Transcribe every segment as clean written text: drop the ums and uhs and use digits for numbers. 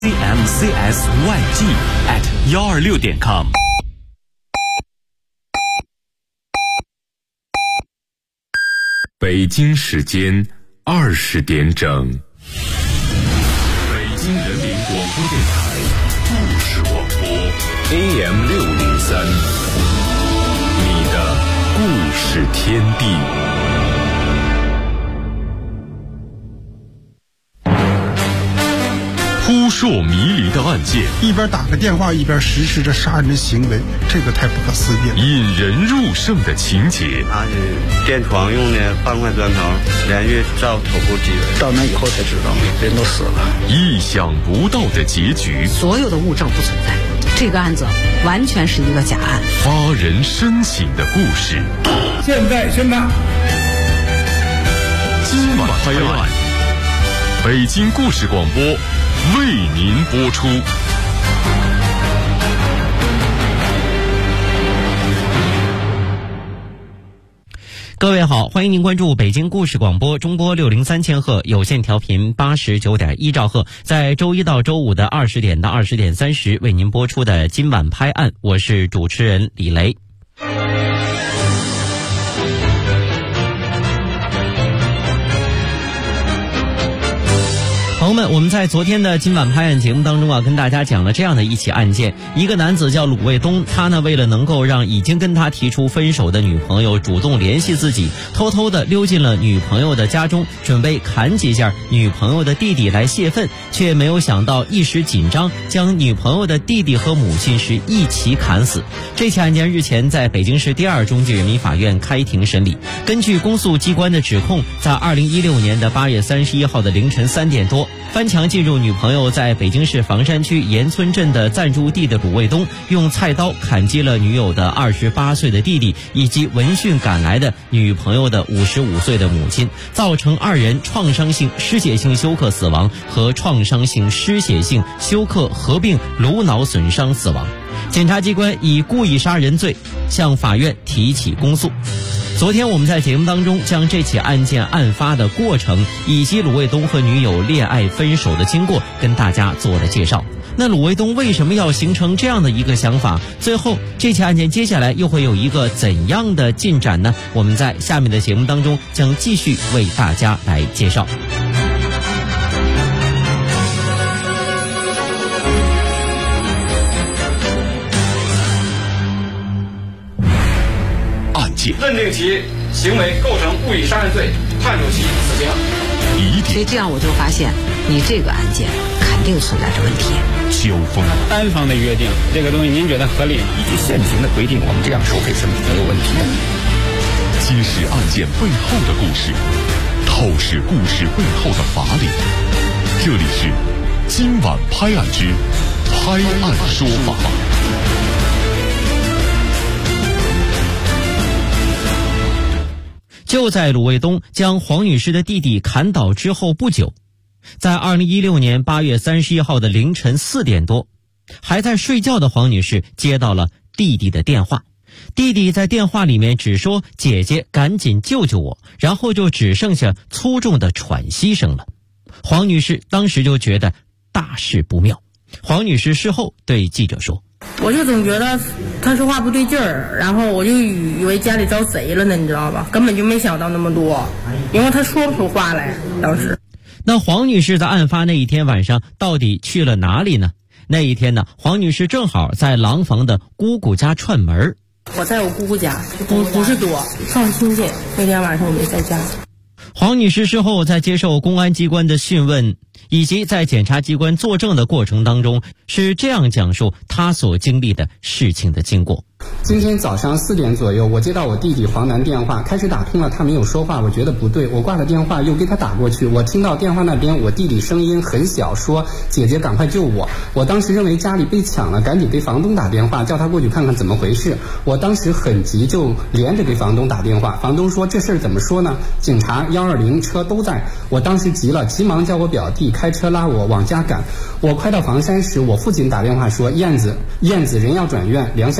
cmcsyg@126.com。 北京时间20点整，北京人民广播电台故事广播 AM603，你的故事天地。扑朔迷离的案件， 一边打个电话一边实施着杀人的行为，这个太不可思议了。 引人入胜的情节， 他是垫床用的半块砖头，连续照头部击为。 到那以后才知道人都死了。 意想不到的结局， 所有的物证不存在，这个案子完全是一个假案。 发人深省的故事， 现在宣判。 今晚拍案，北京故事广播为您播出。 各位好，欢迎您关注北京故事广播中波603千赫有线调频89.1兆赫，在周一到周五的20点到20点30为您播出的今晚拍案，我是主持人李雷。朋友们，我们在昨天的今晚拍案节目当中跟大家讲了这样的一起案件。一个男子叫鲁卫东，他呢为了能够让已经跟他提出分手的女朋友主动联系自己，偷偷的溜进了女朋友的家中，准备砍几下女朋友的弟弟来泄愤，却没有想到一时紧张，将女朋友的弟弟和母亲是一起砍死。这起案件日前在北京市第2中级人民法院开庭审理。根据公诉机关的指控，在2016年的8月31号的凌晨3点多，翻墙进入女朋友在北京市房山区盐村镇的暂住地的鲁卫东，用菜刀砍击了女友的28岁的弟弟以及闻讯赶来的女朋友的55岁的母亲，造成2人创伤性失血性休克死亡和创伤性失血性休克合并颅脑损伤死亡。检察机关以故意杀人罪向法院提起公诉。昨天我们在节目当中将这起案件案发的过程以及鲁卫东和女友恋爱分手的经过跟大家做了介绍。那鲁卫东为什么要形成这样的一个想法？最后这起案件接下来又会有一个怎样的进展呢？我们在下面的节目当中将继续为大家来介绍。 认定其行为构成故意杀人罪，判处其死刑。 所以这样我就发现，你这个案件肯定存在着问题。 交锋， 单方的约定，这个东西您觉得合理吗？ 以及现行的规定，我们这样收费是没有问题的。 揭示案件背后的故事，透视故事背后的法理。这里是今晚拍案之拍案说法。 就在鲁卫东将黄女士的弟弟砍倒之后不久，在2016年8月31号的凌晨4点多，还在睡觉的黄女士接到了弟弟的电话。弟弟在电话里面只说姐姐赶紧救救我，然后就只剩下粗重的喘息声了。黄女士当时就觉得大事不妙。黄女士事后对记者说， 我就总觉得他说话不对劲儿，然后我就以为家里遭贼了呢，你知道吧？根本就没想到那么多，因为他说不出话来。当时， 那黄女士在案发那一天晚上到底去了哪里呢？那一天呢，黄女士正好在廊坊的姑姑家串门。 我在我姑姑家，不是多，上亲戚。那天晚上我没在家。 黄女士事后在接受公安机关的讯问以及在检察机关作证的过程当中，是这样讲述她所经历的事情的经过。 今天早上4点左右，我接到我弟弟黄楠电话，开始打通了，他没有说话，我觉得不对，我挂了电话又给他打过去，我听到电话那边我弟弟声音很小，说姐姐赶快救我。我当时认为家里被抢了，赶紧给房东打电话，叫他过去看看怎么回事。我当时很急，就连着给房东打电话。房东说这事儿怎么说呢？警察120车都在。我当时急了，急忙叫我表弟开车拉我往家赶。我快到房山时，我父亲打电话说燕子人要转院，良乡不行，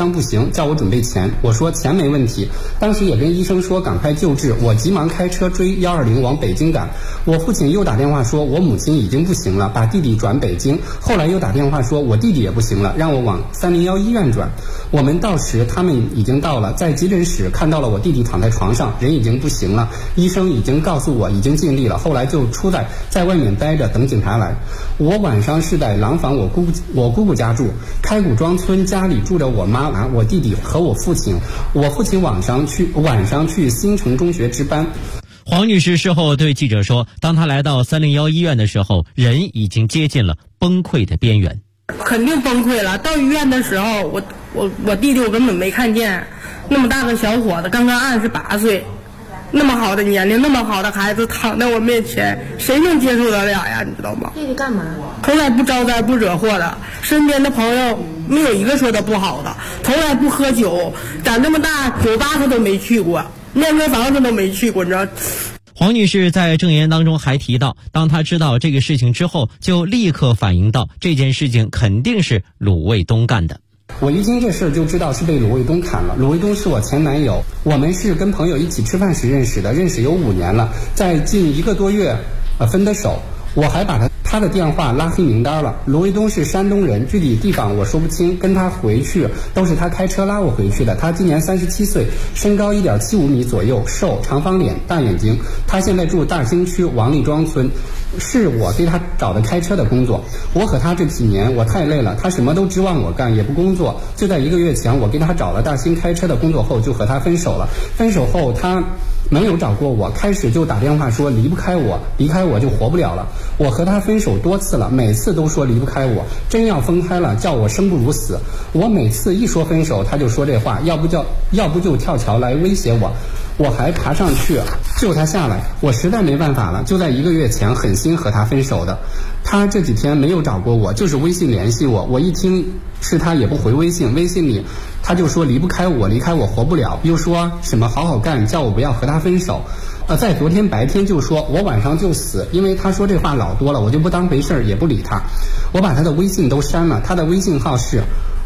叫我准备钱。我说钱没问题，当时也跟医生说赶快救治，我急忙开车追120往北京赶。我父亲又打电话说我母亲已经不行了，把弟弟转北京，后来又打电话说我弟弟也不行了，让我往301医院转。我们到时他们已经到了，在急诊室看到了我弟弟躺在床上，人已经不行了，医生已经告诉我已经尽力了，后来就出来在外面待着等警察来。我晚上是在廊坊我姑姑家住，开古庄村家里住着我妈、我弟弟和我父亲。我父亲晚上去新城中学值班。 黄女士事后对记者说，当她来到301医院的时候，人已经接近了崩溃的边缘。 肯定崩溃了。到医院的时候，我弟弟我根本没看见，那么大个小伙子，刚刚28岁，那么好的年龄，那么好的孩子躺在我面前，谁能接受得了呀？你知道吗？ 弟弟干嘛？ 从来不招灾不惹祸的，身边的朋友没有一个说他不好的，从来不喝酒，长这么大酒吧他都没去过，面歌房他都没去过，你知道。 黄女士在证言当中还提到，当她知道这个事情之后，就立刻反映到这件事情肯定是鲁卫东干的。 我一听这事就知道是被鲁卫东砍了。鲁卫东是我前男友，我们是跟朋友一起吃饭时认识的，认识有5年了，在近1个多月分的手。我还把他的电话拉黑名单了。卢卫东是山东人，具体地方我说不清，跟他回去都是他开车拉我回去的。他今年37岁，身高1.75米左右，瘦，长方脸，大眼睛。他现在住大兴区王立庄村，是我给他找的开车的工作。我和他这几年我太累了，他什么都指望我干，也不工作。就在1个月前，我给他找了大兴开车的工作后，就和他分手了。分手后他没有找过我，开始就打电话说离开我就活不了了。我和他分手多次了，每次都说离不开我，真要分开了叫我生不如死。我每次一说分手他就说这话，要不就跳桥来威胁我。我还爬上去救他下来，我实在没办法了，就在1个月前狠心和他分手的。他这几天没有找过我，就是微信联系我，我一听是他也不回微信，微信里他就说离开我活不了，又说什么好好干，叫我不要和他分手。在昨天白天就说我晚上就死，因为他说这话老多了，我就不当回事儿，也不理他。我把他的微信都删了，他的微信号是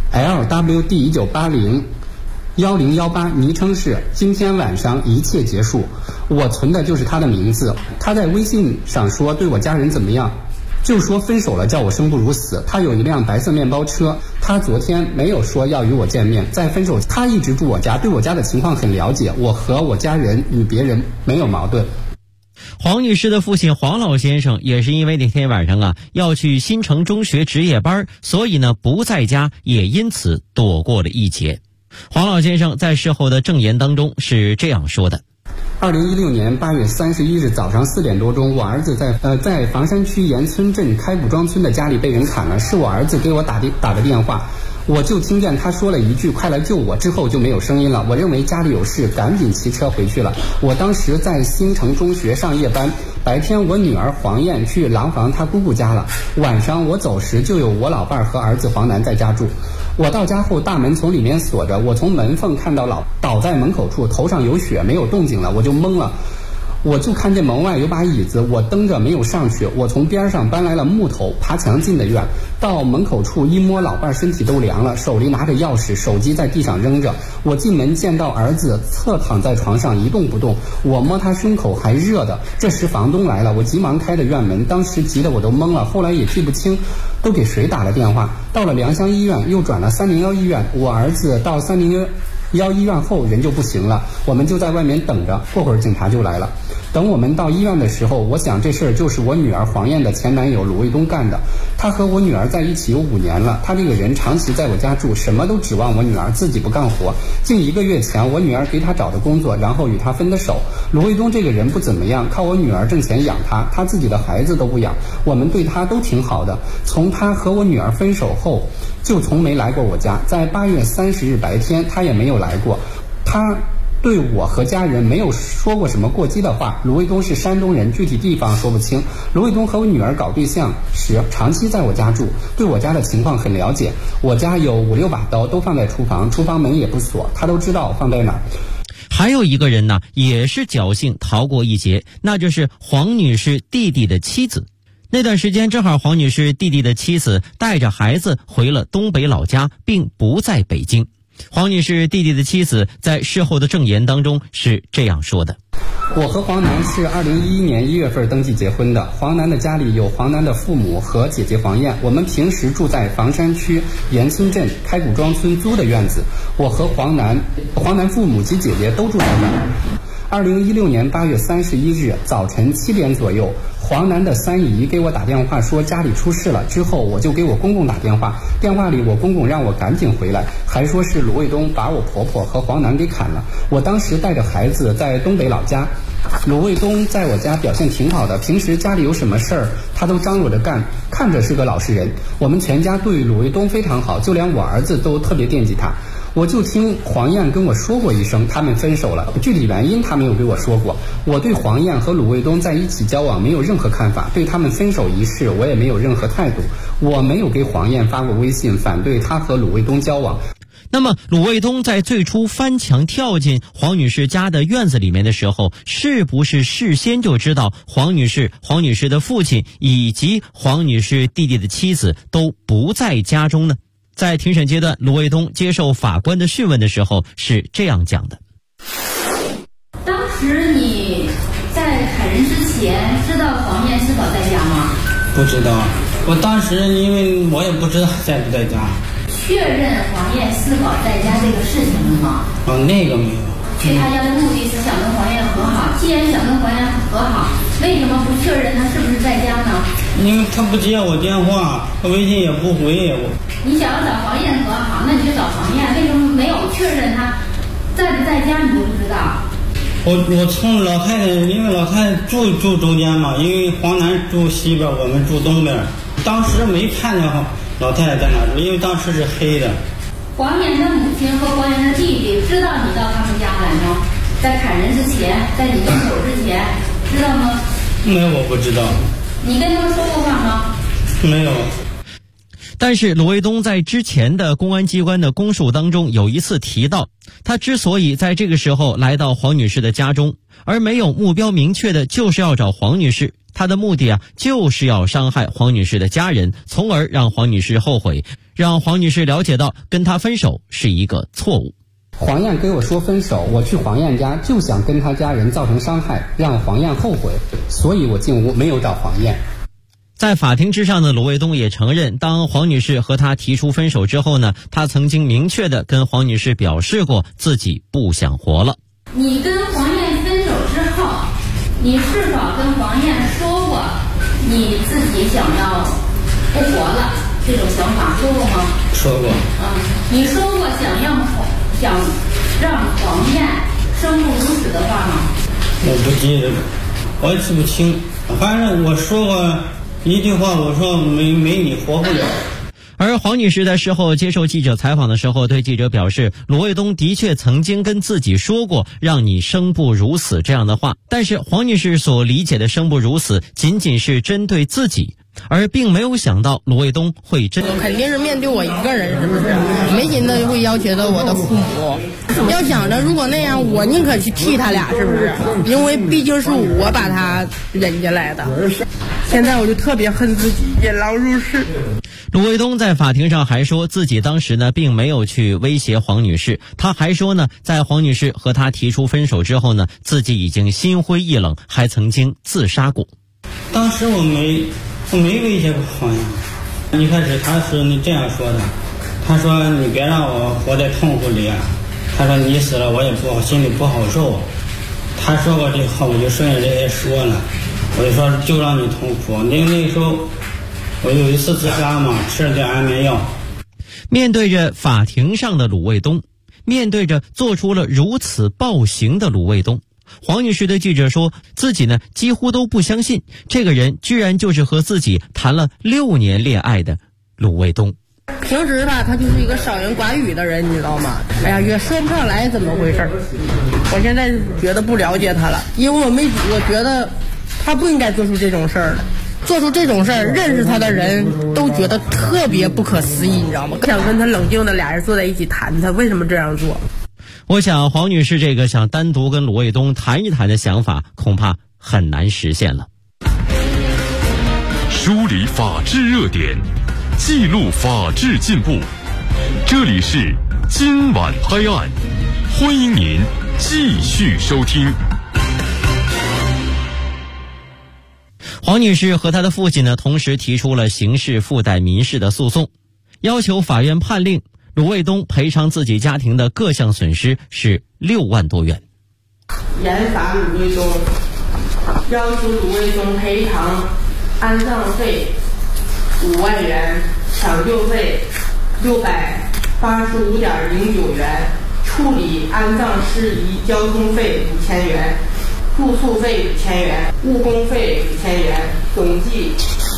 LWD19801018，昵称是今天晚上一切结束。我存的就是他的名字。他在微信上说对我家人怎么样，就说分手了叫我生不如死。他有一辆白色面包车，他昨天没有说要与我见面。在分手他一直住我家，对我家的情况很了解，我和我家人与别人没有矛盾。 黄女士的父亲黄老先生也是因为那天晚上要去新城中学值夜班，所以不在家，也因此躲过了一劫。黄老先生在事后的证言当中是这样说的 ：2016年8月31日早上4点多钟，我儿子在房山区盐村镇开古庄村的家里被人砍了，是我儿子给我打的电话。我就听见他说了一句快来救我，之后就没有声音了。我认为家里有事，赶紧骑车回去了。我当时在新城中学上夜班，白天我女儿黄燕去廊坊她姑姑家了，晚上我走时就有我老伴和儿子黄楠在家住。我到家后大门从里面锁着，我从门缝看到倒在门口处，头上有血，没有动静了，我就懵了。我就看见门外有把椅子，我蹬着没有上去。我从边上搬来了木头，爬墙进的院。到门口处一摸，老伴身体都凉了，手里拿着钥匙，手机在地上扔着。我进门见到儿子侧躺在床上一动不动，我摸他胸口还热的。这时房东来了，我急忙开的院门，当时急得我都懵了，后来也记不清都给谁打了电话。到了良乡医院，又转了301医院。我儿子到301医院后人就不行了，我们就在外面等着，过会儿警察就来了。等我们到医院的时候，我想这事儿就是我女儿黄燕的前男友鲁卫东干的。他和我女儿在一起有5年了，他这个人长期在我家住，什么都指望我女儿，自己不干活。近1个月前我女儿给他找的工作，然后与他分的手。鲁卫东这个人不怎么样，靠我女儿挣钱养他，他自己的孩子都不养，我们对他都挺好的。从他和我女儿分手后就从没来过我家，在8月30日白天他也没有来过。他对我和家人没有说过什么过激的话。卢卫东是山东人，具体地方说不清。卢卫东和我女儿搞对象时长期在我家住，对我家的情况很了解。我家有5、6把刀都放在厨房，厨房门也不锁，他都知道放在哪儿。 还有一个人也是侥幸逃过一劫，那就是黄女士弟弟的妻子。那段时间正好黄女士弟弟的妻子带着孩子回了东北老家，并不在北京。 黄女士弟弟的妻子在事后的证言当中是这样说的： 我和黄楠是2011年1月份登记结婚的。黄楠的家里有黄楠的父母和姐姐黄燕，我们平时住在房山区延清镇开古庄村租的院子。我和黄楠父母及姐姐都住在那儿。2016年8月31日早晨7点左右，黄楠的三姨给我打电话说家里出事了，之后我就给我公公打电话，电话里我公公让我赶紧回来，还说是鲁卫东把我婆婆和黄楠给砍了。我当时带着孩子在东北老家，鲁卫东在我家表现挺好的，平时家里有什么事儿他都张罗着干，看着是个老实人。我们全家对鲁卫东非常好，就连我儿子都特别惦记他。我就听黄燕跟我说过一声他们分手了，具体原因他没有给我说过。我对黄燕和鲁卫东在一起交往没有任何看法，对他们分手一事我也没有任何态度。我没有给黄燕发过微信反对他和鲁卫东交往。 那么鲁卫东在最初翻墙跳进黄女士家的院子里面的时候，是不是事先就知道黄女士的父亲以及黄女士弟弟的妻子都不在家中呢？在庭审阶段，鲁卫东接受法官的讯问的时候是这样讲的： 当时你在砍人之前知道黄燕是否在家吗？ 不知道，我当时因为我也不知道在不在家。 确认黄燕是否在家这个事情了吗？ 那个没有。 去他家的目的是想跟黄燕和好，既然想跟黄燕和好，为什么不确认他是不是在家呢？ 因为他不接我电话，他微信也不回我。 你想要找黄燕和好，那你就找黄燕，为什么没有确认他在不在家？你都不知道。 我从老太太，因为老太太住中间嘛，因为黄楠住西边，我们住东边，当时没看见老太太在哪住，因为当时是黑的。 黄燕的母亲和黄燕的弟弟知道你到他们家来吗？在砍人之前，在你动手之前，知道吗？ 没有，我不知道。 你跟他们说过话吗？ 没有。 但是鲁卫东在之前的公安机关的供述当中有一次提到，他之所以在这个时候来到黄女士的家中，而没有目标明确的就是要找黄女士，他的目的就是要伤害黄女士的家人，从而让黄女士后悔，让黄女士了解到跟他分手是一个错误。 黄燕跟我说分手，我去黄燕家就想跟他家人造成伤害，让黄燕后悔，所以我进屋没有找黄燕。 在法庭之上呢，鲁卫东也承认，当黄女士和他提出分手之后呢，他曾经明确的跟黄女士表示过自己不想活了。 你跟黄燕分手之后，你是否跟黄燕说过你自己想要不活了这种想法，说过吗？ 说过。 你说过想让黄燕生不如死的话吗？ 我不记得，我也记不清，反正我说过一句话，我说没你活不了。 而黄女士在事后接受记者采访的时候对记者表示，鲁卫东的确曾经跟自己说过让你生不如死这样的话，但是黄女士所理解的生不如死仅仅是针对自己，而并没有想到鲁卫东会肯定是面对我一个人，是不是？没寻思会要挟到我的父母。要想着如果那样，我宁可去替他俩，是不是？因为毕竟是我把他忍下来的。现在我就特别恨自己引狼入室。 鲁卫东在法庭上还说自己当时呢并没有去威胁黄女士，他还说呢，在黄女士和他提出分手之后呢，自己已经心灰意冷，还曾经自杀过。 当时我没威胁过黄燕，一开始他是这样说的，他说你别让我活在痛苦里，他说你死了我也心里不好受。他说过这话，我就顺着这些说了，我就说就让你痛苦。那时候我有一次自杀嘛，吃了点安眠药。 面对着法庭上的鲁卫东，面对着做出了如此暴行的鲁卫东，黄女士对记者说，自己呢几乎都不相信这个人居然就是和自己谈了6年恋爱的鲁卫东。 平时吧，他就是一个少言寡语的人，你知道吗？哎呀，也说不上来怎么回事。我现在觉得不了解他了，因为我觉得他不应该做出这种事儿的。做出这种事儿，认识他的人都觉得特别不可思议，你知道吗？想跟他冷静的俩人坐在一起谈，他为什么这样做？ 我想黄女士这个想单独跟鲁卫东谈一谈的想法，恐怕很难实现了。 梳理法治热点，记录法治进步，这里是今晚拍案，欢迎您继续收听。 黄女士和她的父亲呢，同时提出了刑事附带民事的诉讼，要求法院判令鲁卫东赔偿自己家庭的各项损失是6万多元。 严罚鲁卫东，要求鲁卫东赔偿安葬费5万元，抢救费685.09元，处理安葬事宜交通费5000元，住宿费5000元，误工费5000元，总计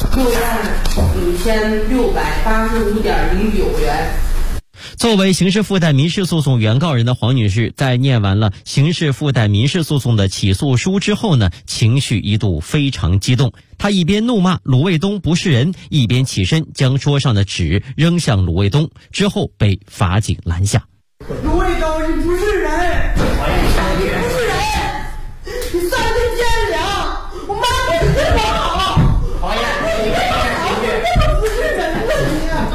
65685.09元。 作为刑事附带民事诉讼原告人的黄女士，在念完了刑事附带民事诉讼的起诉书之后呢，情绪一度非常激动。她一边怒骂鲁卫东不是人，一边起身将桌上的纸扔向鲁卫东，之后被法警拦下。 鲁卫东，你不是人，你不是人，你3天见良，我妈对你这么好，讨厌，你根本不是人了，你啊！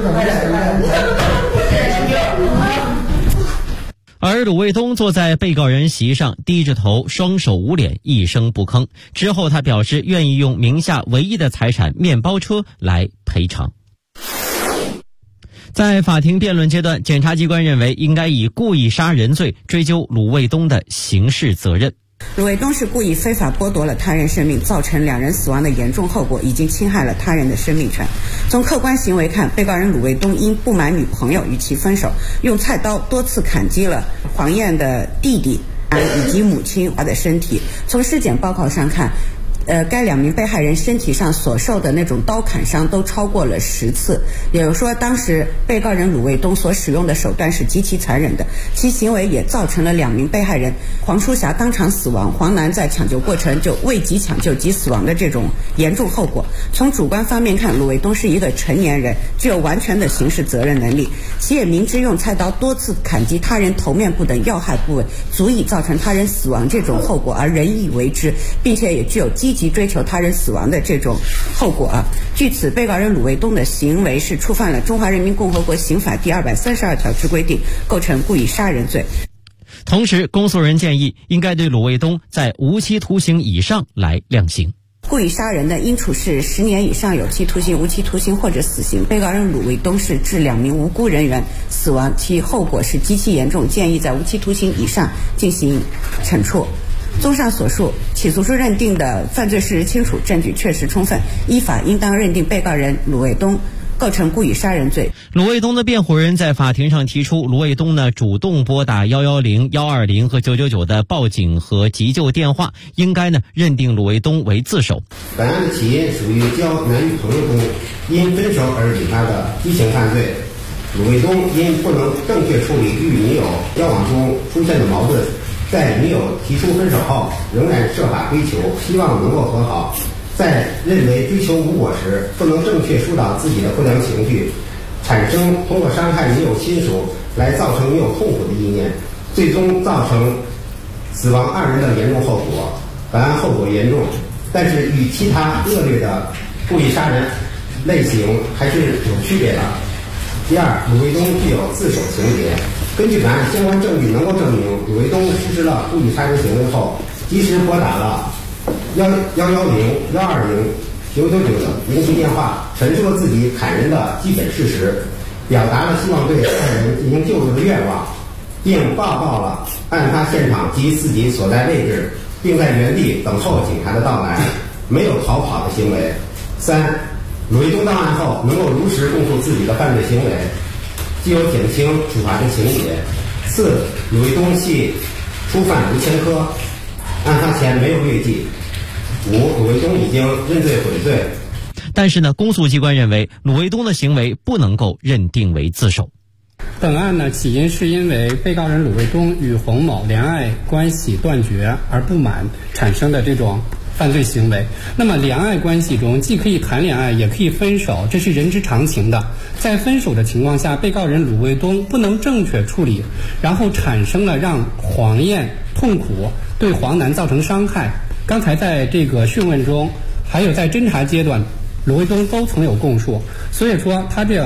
而鲁卫东坐在被告人席上，低着头，双手捂脸，一声不吭。之后他表示愿意用名下唯一的财产面包车来赔偿。在法庭辩论阶段，检察机关认为应该以故意杀人罪追究鲁卫东的刑事责任。 鲁卫东是故意非法剥夺了他人生命，造成2人死亡的严重后果，已经侵害了他人的生命权。从客观行为看，被告人鲁卫东因不满女朋友与其分手，用菜刀多次砍击了黄燕的弟弟以及母亲的身体。从尸检报告上看，该2名被害人身体上所受的那种刀砍伤都超过了10次，也就是说当时被告人鲁卫东所使用的手段是极其残忍的，其行为也造成了2名被害人黄淑霞当场死亡，黄楠在抢救过程就未及抢救即死亡的这种严重后果。从主观方面看，鲁卫东是一个成年人，具有完全的刑事责任能力，其也明知用菜刀多次砍击他人头面部等要害部位，足以造成他人死亡这种后果而仁义为之，并且也具有积极追求他人死亡的这种后果啊。据此，被告人鲁卫东的行为是触犯了中华人民共和国刑法第232条之规定，构成故意杀人罪。 同时，公诉人建议应该对鲁卫东在无期徒刑以上来量刑。 故意杀人的应处是10年以上有期徒刑、无期徒刑或者死刑。被告人鲁卫东是致2名无辜人员死亡，其后果是极其严重，建议在无期徒刑以上进行惩处。综上所述，起诉书认定的犯罪事实清楚，证据确实充分，依法应当认定被告人鲁卫东构成故意杀人罪。 鲁卫东的辩护人在法庭上提出，鲁卫东呢主动拨打110、120和999的报警和急救电话，应该呢认定鲁卫东为自首。 本案的起因属于交男女朋友中因分手而引发的激情犯罪。鲁卫东因不能正确处理与女友交往中出现的矛盾，在女友提出分手后，仍然设法追求，希望能够和好。在认为追求无果时，不能正确疏导自己的不良情绪，产生通过伤害女友亲属来造成女友痛苦的意念，最终造成死亡2人的严重后果。本案后果严重，但是与其他恶劣的故意杀人类型还是有区别的。第二，鲁卫东具有自首情节。根据本案相关证据能够证明，鲁卫东实施了故意杀人行为后，及时拨打了110、120、999的联系电话，陈述了自己砍人的基本事实，表达了希望对害人进行救助的愿望，并报告了案发现场及自己所在位置，并在原地等候警察的到来，没有逃跑的行为。3，鲁卫东到案后能够如实供述自己的犯罪行为，既有减轻处罚的情节。4，鲁卫东系初犯无前科，案发前没有劣迹。5，鲁卫东已经认罪悔罪。 但是呢，公诉机关认为鲁卫东的行为不能够认定为自首。 本案呢，起因是因为被告人鲁卫东与洪某恋爱关系断绝而不满产生的这种犯罪行为。那么恋爱关系中既可以谈恋爱也可以分手，这是人之常情的。在分手的情况下，被告人鲁卫东不能正确处理，然后产生了让黄燕痛苦，对黄楠造成伤害。刚才在这个讯问中还有在侦查阶段，鲁卫东都曾有供述，所以说他这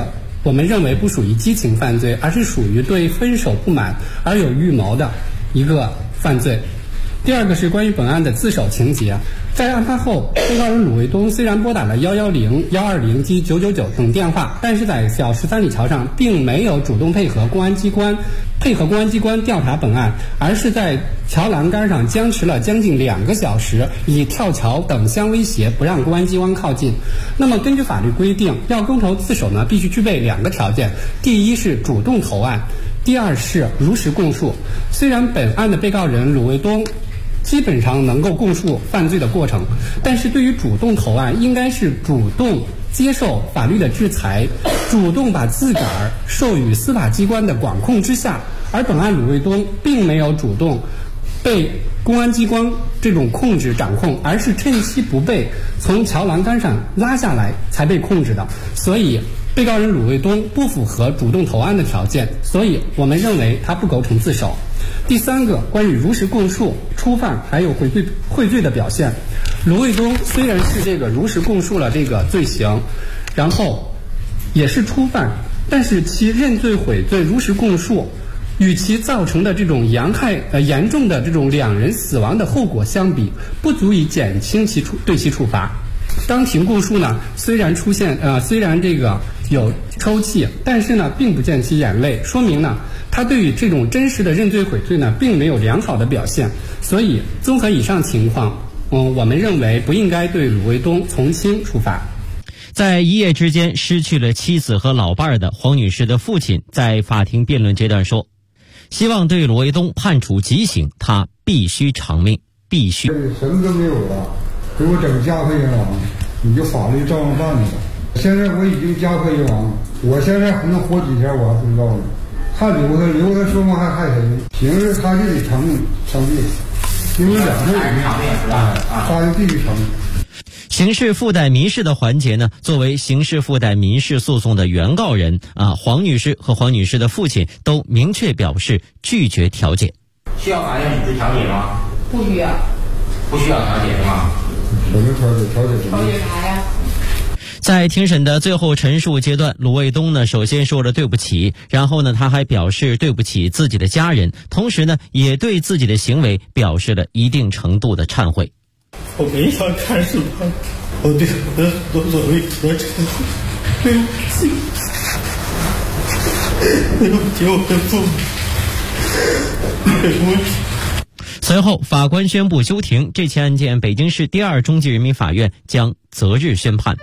我们认为不属于激情犯罪，而是属于对分手不满而有预谋的一个犯罪。第二个是关于本案的自首情节。在案发后，被告人鲁卫东虽然拨打了110、120及999等电话，但是在小13里桥上并没有主动配合公安机关调查本案，而是在桥栏杆上僵持了将近2个小时，以跳桥等相威胁，不让公安机关靠近。那么根据法律规定，要公投自首呢，必须具备2个条件：第一是主动投案，第二是如实供述。虽然本案的被告人鲁卫东基本上能够供述犯罪的过程，但是对于主动投案，应该是主动接受法律的制裁，主动把自个儿授予司法机关的管控之下。而本案鲁卫东并没有主动被公安机关这种控制掌控，而是趁其不备从桥栏杆上拉下来才被控制的，所以被告人鲁卫东不符合主动投案的条件，所以我们认为他不构成自首。第三个，关于如实供述、初犯还有悔罪的表现。鲁卫东虽然是这个如实供述了这个罪行，然后也是初犯，但是其认罪悔罪、如实供述与其造成的这种严重的这种2人死亡的后果相比，不足以减轻对其处罚。当庭供述呢，虽然这个有抽泣，但是呢并不见其眼泪，说明呢他对于这种真实的认罪悔罪呢并没有良好的表现。所以综合以上情况，我们认为不应该对鲁卫东从轻处罚。 在一夜之间失去了妻子和老伴的黄女士的父亲在法庭辩论阶段说，希望对鲁卫东判处极刑，他必须偿命，必须。 什么都没有了，给我整家破人亡，你就法律照样办了。现在我已经家破人亡，我现在还能活几天我还不知道呢，还留他说梦还害谁？刑事他就得偿命，因为2个人他就必须偿命。 刑事附带民事的环节呢，作为刑事附带民事诉讼的原告人黄女士和黄女士的父亲都明确表示拒绝调解。 需要法院组织调解吗？ 不需要。 不需要调解是吗？ 什么调解？调解啥呀？ 在庭审的最后陈述阶段，鲁卫东呢首先说了对不起，然后呢他还表示对不起自己的家人，同时呢也对自己的行为表示了一定程度的忏悔。 我没想看视频，我对我的所为所成，对不起我的父母，对不起。 随后法官宣布休庭，这起案件北京市第2中级人民法院将择日宣判。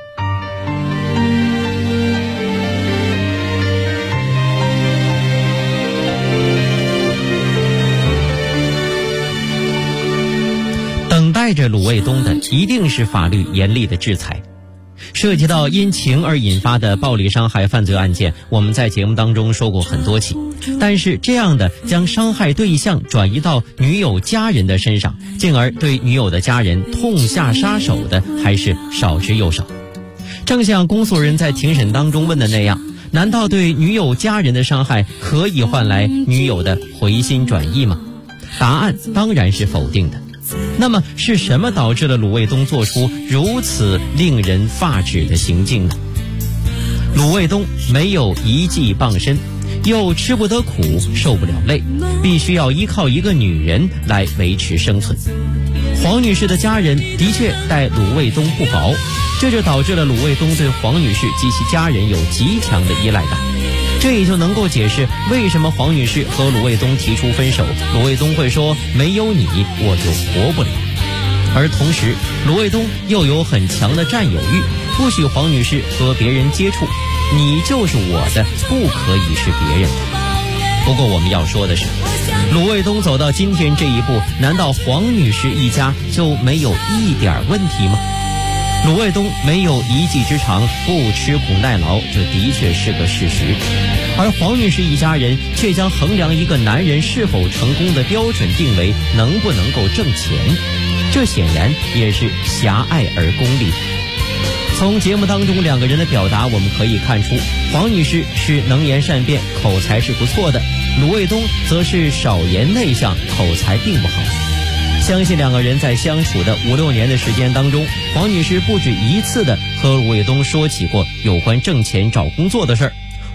等待着鲁卫东的一定是法律严厉的制裁。涉及到因情而引发的暴力伤害犯罪案件，我们在节目当中说过很多起，但是这样的将伤害对象转移到女友家人的身上，进而对女友的家人痛下杀手的还是少之又少。正像公诉人在庭审当中问的那样，难道对女友家人的伤害可以换来女友的回心转意吗？答案当然是否定的。那么是什么导致了鲁卫东做出如此令人发指的行径呢？鲁卫东没有一技傍身，又吃不得苦受不了累，必须要依靠一个女人来维持生存。黄女士的家人的确待鲁卫东不薄，这就导致了鲁卫东对黄女士及其家人有极强的依赖感。这也就能够解释为什么黄女士和鲁卫东提出分手，鲁卫东会说没有你我就活不了。而同时鲁卫东又有很强的占有欲，不许黄女士和别人接触，你就是我的，不可以是别人的。不过我们要说的是，鲁卫东走到今天这一步，难道黄女士一家就没有一点问题吗？鲁卫东没有一技之长，不吃苦耐劳，这的确是个事实。而黄女士一家人却将衡量一个男人是否成功的标准定为能不能够挣钱，这显然也是狭隘而功利。从节目当中2个人的表达，我们可以看出，黄女士是能言善辩，口才是不错的，鲁卫东则是少言内向，口才并不好。相信2个人在相处的5、6年的时间当中，黄女士不止一次的和鲁卫东说起过有关挣钱找工作的事儿。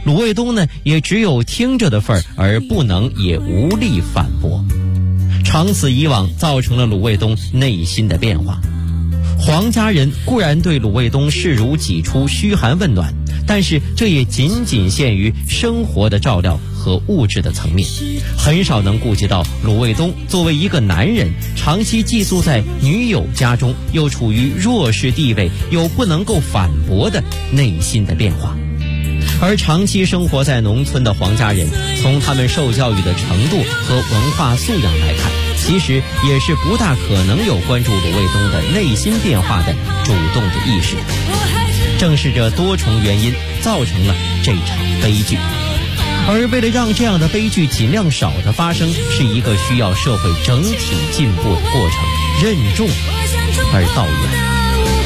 鲁卫东呢也只有听着的份儿，而不能也无力反驳。长此以往，造成了鲁卫东内心的变化。黄家人固然对鲁卫东视如己出，嘘寒问暖，但是这也仅仅限于生活的照料和物质的层面，很少能顾及到鲁卫东作为一个男人，长期寄宿在女友家中，又处于弱势地位，又不能够反驳的内心的变化。而长期生活在农村的黄家人，从他们受教育的程度和文化素养来看，其实也是不大可能有关注鲁卫东的内心变化的主动的意识。正是这多重原因造成了这场悲剧，而为了让这样的悲剧尽量少的发生，是一个需要社会整体进步的过程，任重而道远。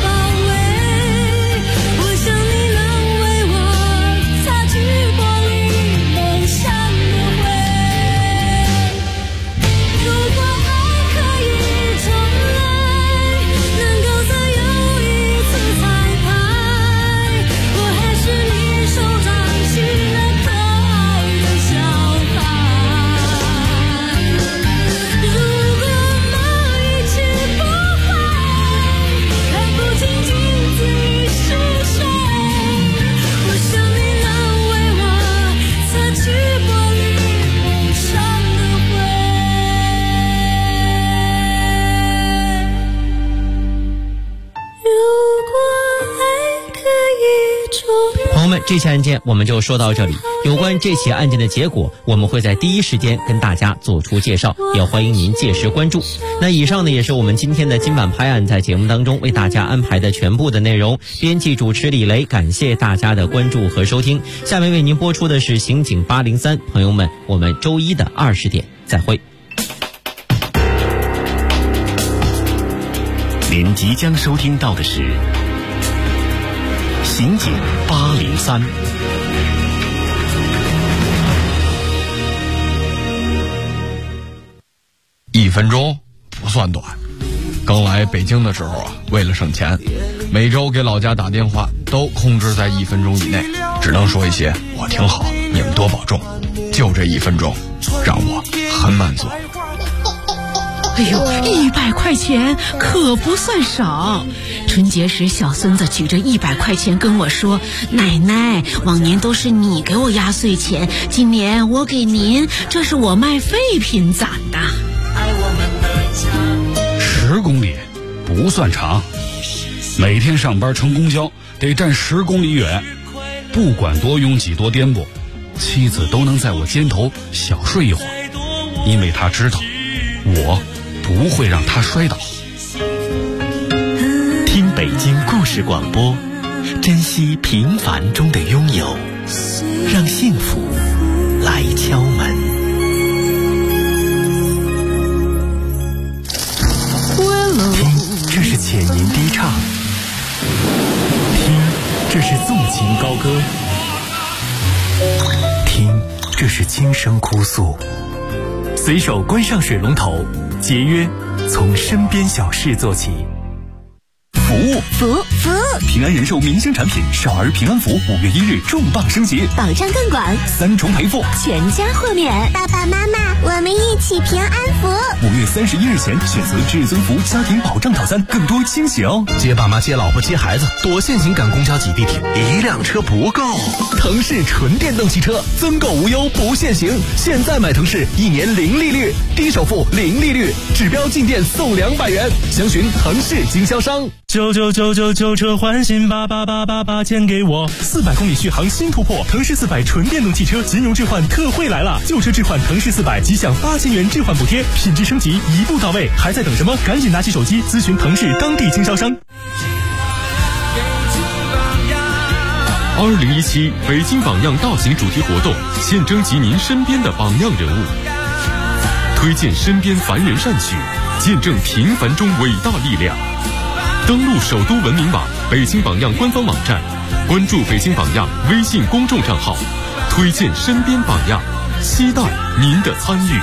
这起案件我们就说到这里，有关这起案件的结果，我们会在第一时间跟大家做出介绍，也欢迎您届时关注。那以上呢也是我们今天的今晚拍案在节目当中为大家安排的全部的内容。编辑主持李雷，感谢大家的关注和收听。下面为您播出的是刑警803，朋友们，我们周一的20点再会。 您即将收听到的是刑警803。 1分钟不算短。刚来北京的时候啊，为了省钱，每周给老家打电话都控制在1分钟以内，只能说一些我挺好，你们多保重。就这1分钟，让我很满足。 哎呦，100块钱可不算少。春节时，小孙子举着100块钱跟我说：“奶奶，往年都是你给我压岁钱，今年我给您，这是我卖废品攒的。 ”10公里不算长，每天上班乘公交得站10公里远，不管多拥挤多颠簸，妻子都能在我肩头小睡一会儿，因为她知道我不会让他摔倒。 听北京故事广播，珍惜平凡中的拥有，让幸福来敲门。听，这是浅吟低唱；听，这是纵情高歌；听，这是轻声哭诉。随手关上水龙头，节约从身边小事做起。 服务，平安人寿明星产品少儿平安服5月1日重磅升级， 保障更广 ，3重赔付， 全家豁免。爸爸妈妈，我们一起平安福。 5月31日前选择至尊福家庭保障套餐，更多惊喜哦！ 接爸妈、接老婆、接孩子，躲现行赶公交挤地铁，1辆车不够。腾势纯电动汽车增购无忧不限行，现在买腾势1年0利率，低首付0利率，指标进店送200元，详询腾势经销商。 99999车换新88888钱给我，400公里续航新突破，腾势400纯电动汽车金融置换特惠来了，旧车置换腾势400即享8000元置换补贴，品质升级一步到位，还在等什么？赶紧拿起手机咨询腾势当地经销商。 2017北京榜样大型主题活动，现征集您身边的榜样人物，推荐身边凡人善举，见证平凡中伟大力量。登录首都文明网、北京榜样官方网站，关注北京榜样微信公众账号，推荐身边榜样，期待您的参与。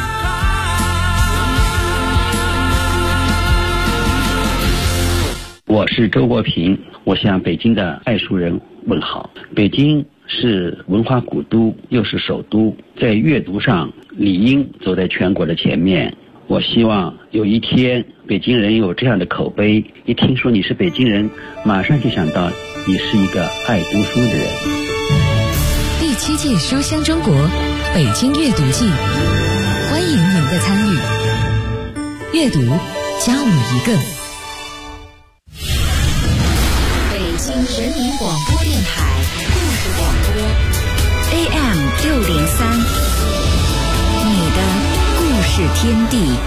我是周国平，我向北京的爱书人问好。北京是文化古都，又是首都，在阅读上理应走在全国的前面。我希望有一天北京人有这样的口碑，一听说你是北京人，马上就想到你是一个爱读书的人。 第7届书香中国北京阅读季，欢迎您的参与。阅读加我一个。北京人民广播电台故事广播 AM 603，你的故事天地。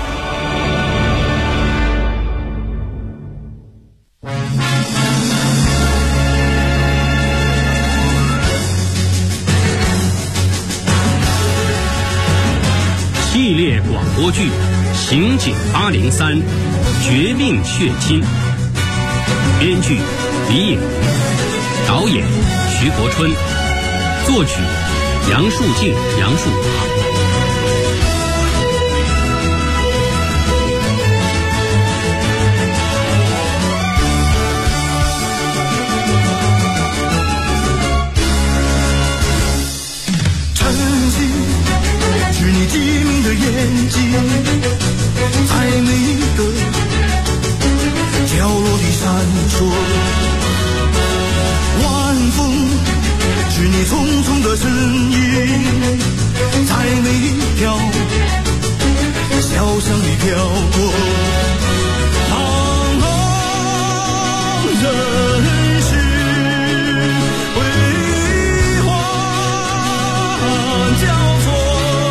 系列广播剧《刑警803》，绝命血亲。编剧李颖，导演徐国春，作曲杨树静、杨树华。 机灵的眼睛，在每一个角落里闪烁。晚风是你匆匆的身影，在每一条小巷里飘过。茫茫人世辉煌交错。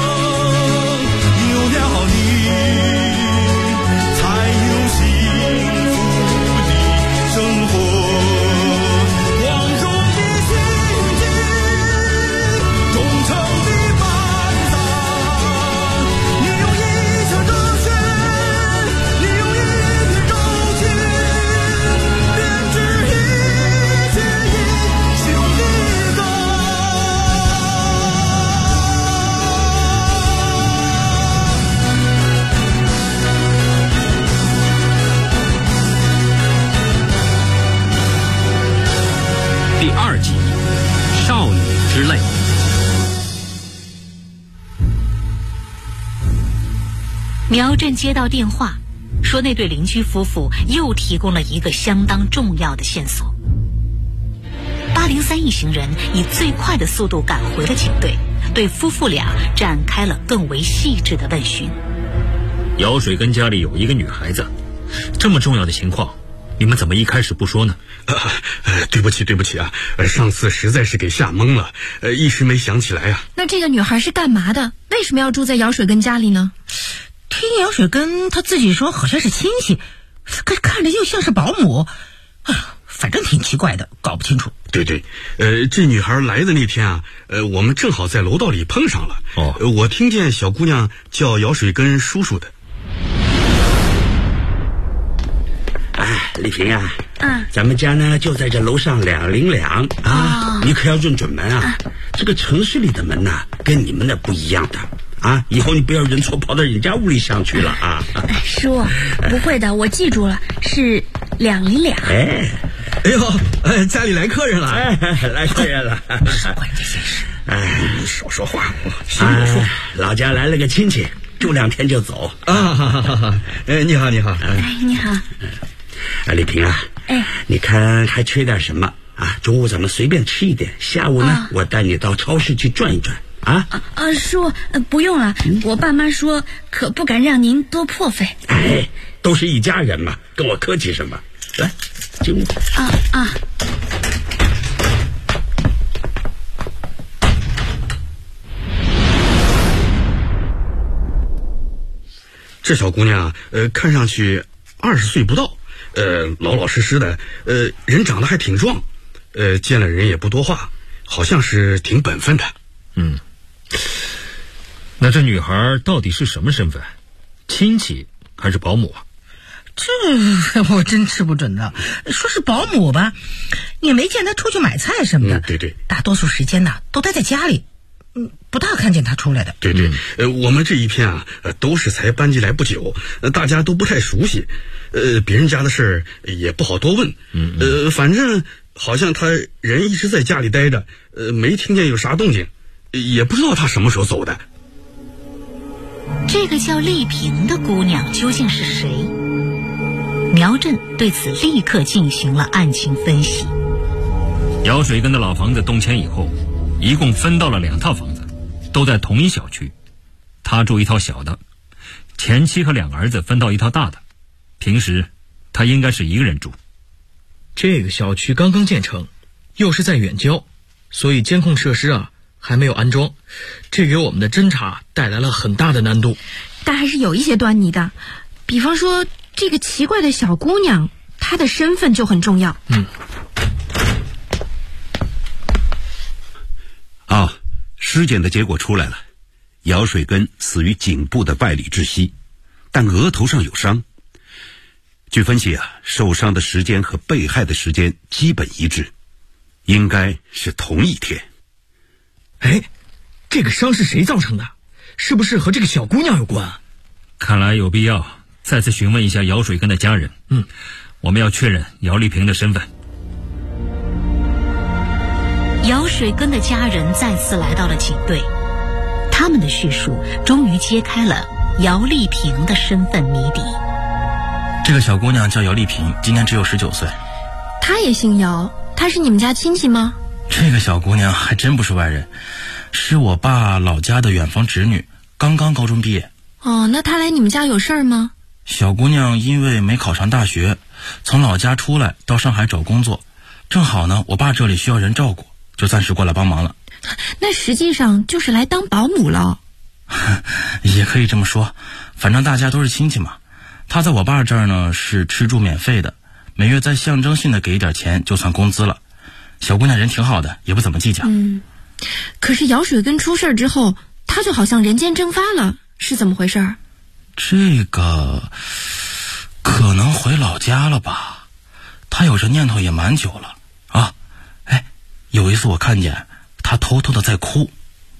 第2集《少女之泪》。 苗振接到电话，说那对邻居夫妇又提供了一个相当重要的线索。803一行人以最快的速度赶回了警队，对夫妇俩展开了更为细致的问询。 姚水根家里有一个女孩子，这么重要的情况，你们怎么一开始不说呢？ 对不起啊，上次实在是给吓懵了，一时没想起来啊。 那这个女孩是干嘛的？为什么要住在姚水根家里呢？ 听姚水根他自己说好像是亲戚，可是看着又像是保姆，反正挺奇怪的，搞不清楚。 对，这女孩来的那天啊，我们正好在楼道里碰上了。我听见小姑娘叫姚水根叔叔的。 丽萍啊，咱们家呢就在这楼上202啊，你可要认准门啊。这个城市里的门呐，跟你们的不一样的啊，以后你不要认错跑到人家屋里上去了啊。 叔，不会的，我记住了，是202。 哎呦，家里来客人了， 来客人了。 关这些事， 少说话， 心里说。老家来了个亲戚，住2天就走啊。好，你好。 你好。 丽萍啊，你看还缺点什么啊？中午咱们随便吃一点，下午呢，我带你到超市去转一转啊。 叔，不用了，我爸妈说可不敢让您多破费。 都是一家人嘛，跟我客气什么？来，进屋。 这小姑娘看上去20岁不到，老老实实的，人长得还挺壮，见了人也不多话，好像是挺本分的。 那这女孩到底是什么身份？亲戚还是保姆啊？ 这我真吃不准的。说是保姆吧，也没见她出去买菜什么的。 对， 大多数时间呢都待在家里，不大看见她出来的。 对，我们这一片啊，都是才搬进来不久，大家都不太熟悉，别人家的事儿也不好多问。反正好像她人一直在家里待着， 没听见有啥动静，也不知道她什么时候走的。 这个叫丽萍的姑娘究竟是谁？苗振对此立刻进行了案情分析。 姚水根的老房子动迁以后，一共分到了2套房子，都在同一小区。他住一套小的，前妻和2个儿子分到一套大的。平时他应该是一个人住。 这个小区刚刚建成，又是在远郊，所以监控设施啊还没有安装，这给我们的侦查带来了很大的难度。 但还是有一些端倪的，比方说这个奇怪的小姑娘，她的身份就很重要。 尸检的结果出来了，姚水根死于颈部的外里窒息，但额头上有伤。据分析受伤的时间和被害的时间基本一致，应该是同一天。 这个伤是谁造成的？是不是和这个小姑娘有关？ 看来有必要再次询问一下姚水根的家人。我们要确认姚丽萍的身份。 姚水根的家人再次来到了警队，他们的叙述终于揭开了姚丽萍的身份谜底。 这个小姑娘叫姚丽萍，今年只有19岁。 她也姓姚，她是你们家亲戚吗？ 这个小姑娘还真不是外人，是我爸老家的远房侄女，刚刚高中毕业。 那她来你们家有事儿吗？ 小姑娘因为没考上大学，从老家出来到上海找工作，正好呢我爸这里需要人照顾，就暂时过来帮忙了。 那实际上就是来当保姆了。 也可以这么说，反正大家都是亲戚嘛。她在我爸这儿呢是吃住免费的，每月再象征性的给一点钱就算工资了。小姑娘人挺好的，也不怎么计较。 可是姚水根出事之后，她就好像人间蒸发了，是怎么回事？ 这个可能回老家了吧，她有这念头也蛮久了啊。有一次我看见她偷偷的在哭。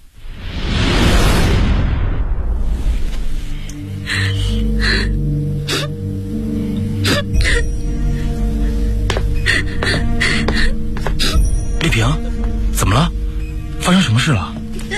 丽萍，怎么了？发生什么事了？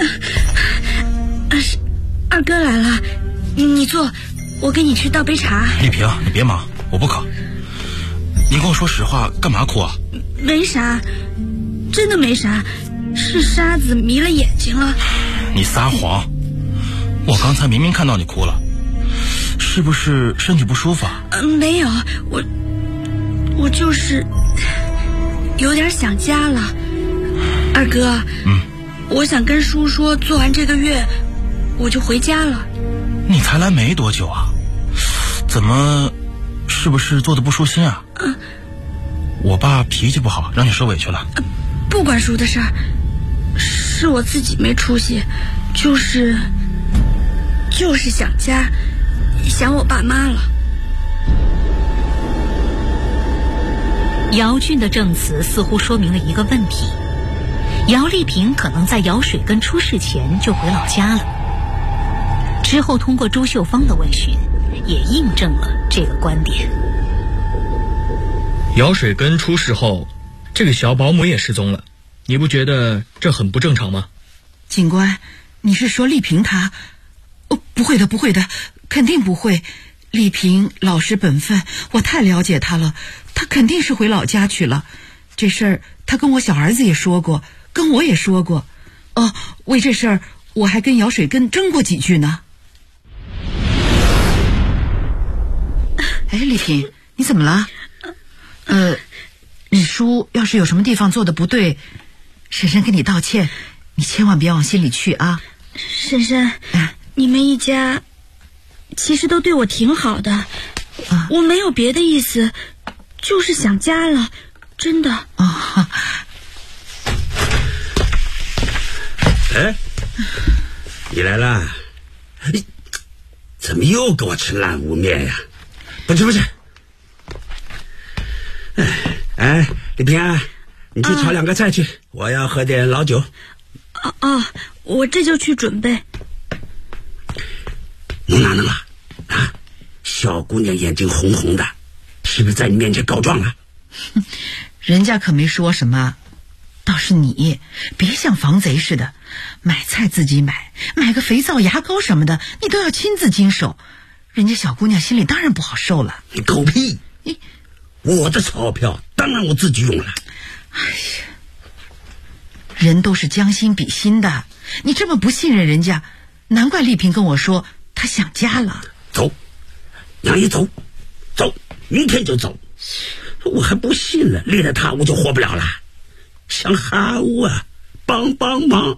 二哥来了，你坐，我给你去倒杯茶。 丽萍，你别忙，我不渴。你跟我说实话，干嘛哭啊？ 没啥，真的没啥，是沙子迷了眼睛了。 你撒谎！我刚才明明看到你哭了，是不是身体不舒服啊？ 没有，我就是有点想家了。二哥，我想跟叔说，做完这个月我就回家了。 你才来没多久啊？怎么，是不是做的不舒心啊？我爸脾气不好，让你受委屈了。 不关叔的事儿，是我自己没出息，就是想家，想我爸妈了。 姚俊的证词似乎说明了一个问题，姚丽萍可能在姚水根出事前就回老家了。之后通过朱秀芳的问询，也印证了这个观点。 姚水根出事后，这个小保姆也失踪了，你不觉得这很不正常吗？ 警官，你是说丽萍她？不会的，不会的，肯定不会。丽萍老实本分，我太了解她了，她肯定是回老家去了。这事儿她跟我小儿子也说过，跟我也说过。为这事儿我还跟姚水根争过几句呢。丽萍，你怎么了？你叔要是有什么地方做的不对，婶婶跟你道歉，你千万别往心里去啊。 婶婶，你们一家其实都对我挺好的，我没有别的意思，就是想家了，真的。 你来了，怎么又给我吃烂污面呀？不是，丽萍啊，你去炒2个菜去，我要喝点老酒。 我这就去准备。 弄哪能了？小姑娘眼睛红红的，是不是在你面前告状了？ 人家可没说什么， 倒是你，别像防贼似的，买菜自己买，买个肥皂、牙膏什么的，你都要亲自经手，人家小姑娘心里当然不好受了。 你狗屁！我的钞票当然我自己用了。 哎呀，人都是将心比心的，你这么不信任人家，难怪丽萍跟我说她想家了。 走，娘一走，走，明天就走。我还不信了，离了他我就活不了了。想喊我啊，帮帮忙！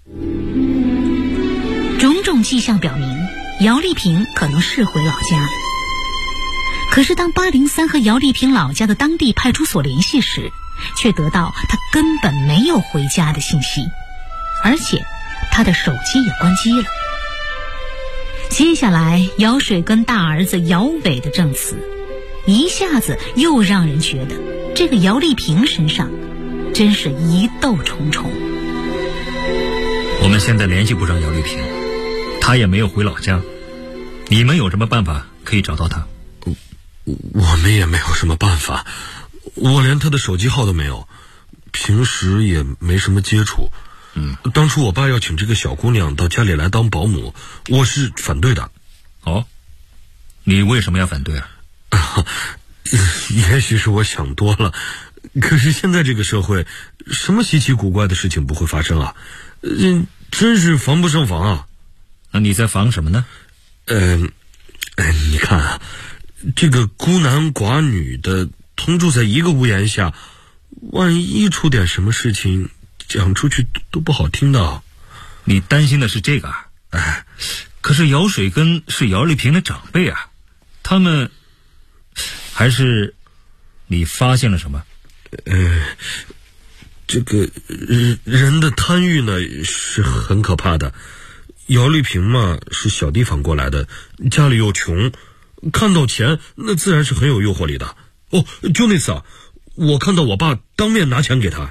种种迹象表明，姚丽萍可能是回老家了。可是当803和姚丽萍老家的当地派出所联系时，却得到她根本没有回家的信息，而且她的手机也关机了。接下来姚水跟大儿子姚伟的证词，一下子又让人觉得这个姚丽萍身上真是疑窦重重。 我们现在联系不上姚丽萍，她也没有回老家，你们有什么办法可以找到她？ 我们也没有什么办法，我连她的手机号都没有，平时也没什么接触。当初我爸要请这个小姑娘到家里来当保姆，我是反对的。 哦，你为什么要反对啊？ 也许是我想多了，可是现在这个社会，什么稀奇古怪的事情不会发生啊？真是防不胜防啊！ 那你在防什么呢？ 你看啊，这个孤男寡女的同住在一个屋檐下，万一出点什么事情，讲出去都不好听的。 你担心的是这个啊？可是姚水根是姚丽萍的长辈啊，他们还是你发现了什么？ 这个人的贪欲呢是很可怕的。姚丽萍嘛是小地方过来的，家里又穷，看到钱那自然是很有诱惑力的。哦，就那次啊，我看到我爸当面拿钱给他。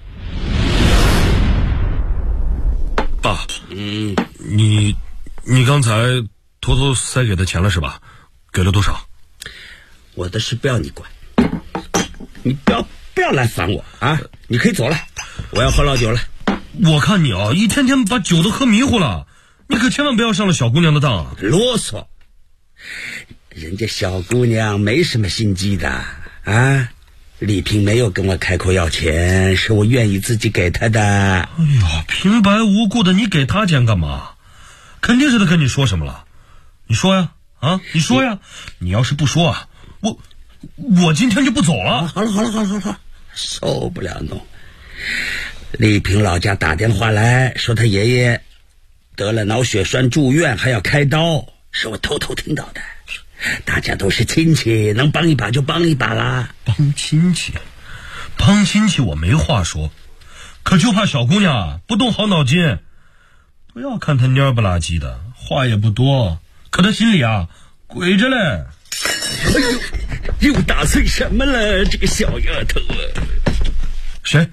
爸，你刚才偷偷塞给他钱了是吧？给了多少？ 我的事不要你管，你不要来烦我啊！你可以走了，我要喝老酒了。 我看你啊，一天天把酒都喝迷糊了，你可千万不要上了小姑娘的当啊！ 啰嗦，人家小姑娘没什么心机的啊。丽萍没有跟我开口要钱，是我愿意自己给她的。 哎呦，平白无故的你给她钱干嘛？肯定是她跟你说什么了，你说呀，啊，你说呀！你要是不说啊，我今天就不走了。 好了，受不了弄。丽萍老家打电话来说她爷爷得了脑血栓住院，还要开刀，是我偷偷听到的。大家都是亲戚，能帮一把就帮一把啦。 帮亲戚我没话说，可就怕小姑娘不动好脑筋。不要看她蔫不拉几的，话也不多，可她心里啊鬼着嘞。 哎呦，又打碎什么了？这个小丫头啊！ 谁？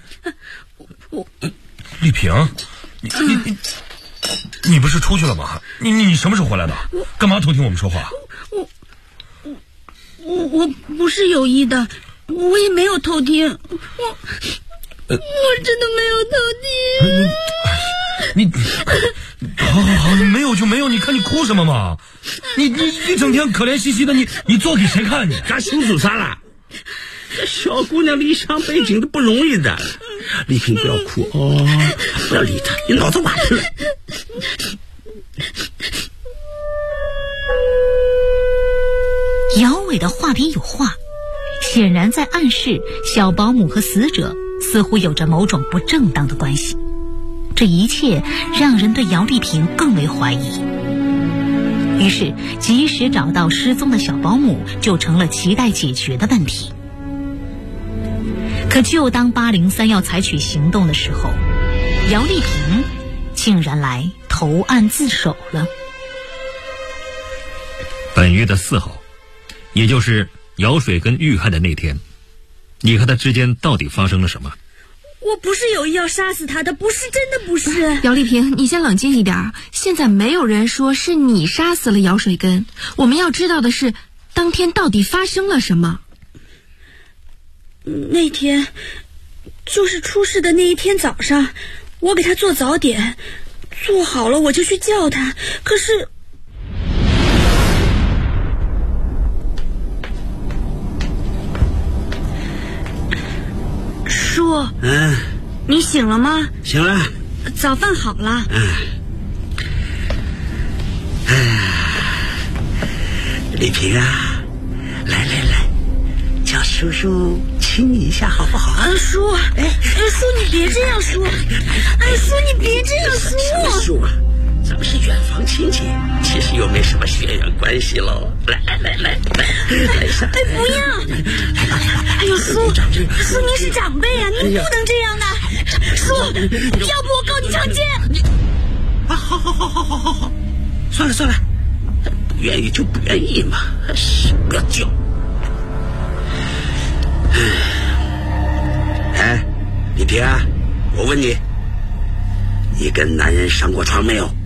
丽萍，你不是出去了吗？你什么时候回来的？干嘛偷听我们说话？ 我不是有意的，我也没有偷听，我真的没有偷听。 你好，你没有就没有，你看你哭什么嘛？你一整天可怜兮兮的，你做给谁看你？ 干羞辱啥了？这小姑娘离乡背井的不容易的，丽萍不要哭哦，不要理她，你脑子瓦了。 姚伟的话里有话，显然在暗示小保姆和死者似乎有着某种不正当的关系。这一切让人对姚丽萍更为怀疑。于是及时找到失踪的小保姆就成了亟待解决的问题。可就当803要采取行动的时候，姚丽萍竟然来投案自首了。 本月的4号，也就是姚水根遇害的那天，你和他之间到底发生了什么？ 我不是有意要杀死他的，不是，真的不是。 姚丽萍，你先冷静一点，现在没有人说是你杀死了姚水根，我们要知道的是当天到底发生了什么。 那天就是出事的那一天早上，我给他做早点，做好了我就去叫他，可是叔，你醒了吗？ 醒了。 早饭好了。 丽萍啊，来，叫叔叔亲你一下好不好？ 叔，叔你别这样说，叔你别这样说。 什么叔啊？咱们是远房亲戚，其实又没什么血缘关系喽。来上。 不要！哎呦，叔您是长辈啊，您不能这样的。叔，要不我告你强奸。 好，算了，不愿意就不愿意嘛，不要叫。丽萍啊，我问你，你跟男人上过床没有？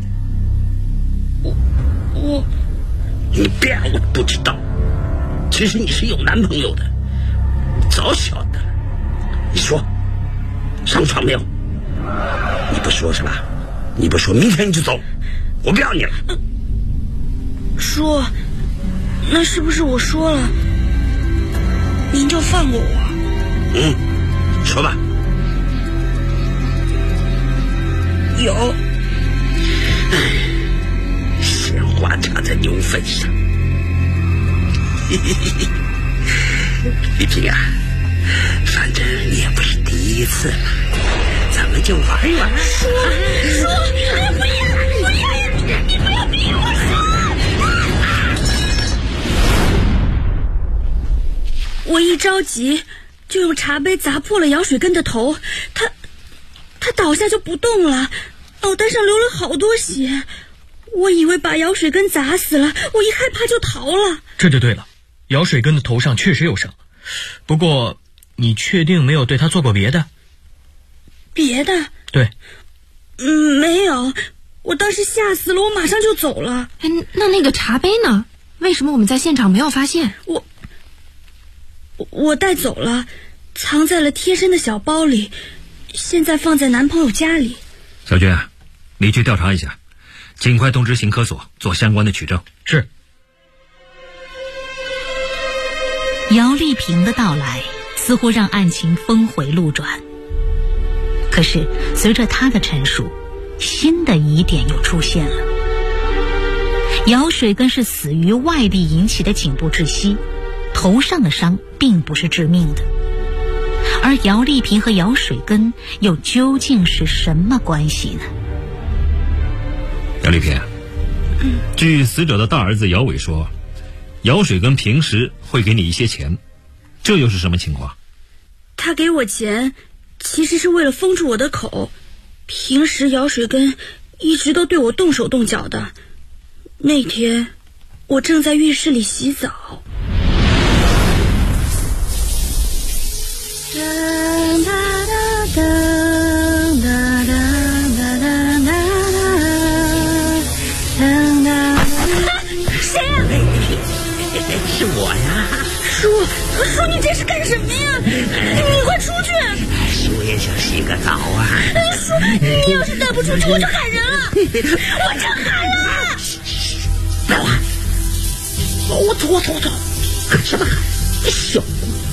你别我不知道，其实你是有男朋友的，早晓得了。你说上床没有？你不说是吧？你不说，明天你就走，我不要你了。 叔，那是不是我说了您就放过我？ 说吧。 有。 鲜花插在牛粪上。丽萍啊，反正你也不是第一次了，咱们就玩一玩。 叔，哎，不要，你不要逼我说。我一着急就用茶杯砸破了姚水根的头，他倒下就不动了，脑袋上流了好多血。我以为把姚水根砸死了，我一害怕就逃了。 这就对了，姚水根的头上确实有伤，不过你确定没有对他做过别的？ 别的？ 对。 没有，我当时吓死了，我马上就走了。 那个茶杯呢？为什么我们在现场没有发现？ 我带走了，藏在了贴身的小包里，现在放在男朋友家里。 小娟，你去调查一下，尽快通知刑科所做相关的取证。 是。 姚丽萍的到来似乎让案情峰回路转，可是随着她的陈述，新的疑点又出现了。姚水根是死于外力引起的颈部窒息，头上的伤并不是致命的，而姚丽萍和姚水根又究竟是什么关系呢？ 姚丽萍，据死者的大儿子姚伟说，姚水根平时会给你一些钱，这又是什么情况？ 他给我钱其实是为了封住我的口，平时姚水根一直都对我动手动脚的。那天我正在浴室里洗澡，谁呀？ 是我呀。 叔，你这是干什么呀？你快出去！ 叔也想洗个澡啊。 叔，你要是带不出去，我就喊人了。我就喊了。 别喊！我走！喊什么喊？小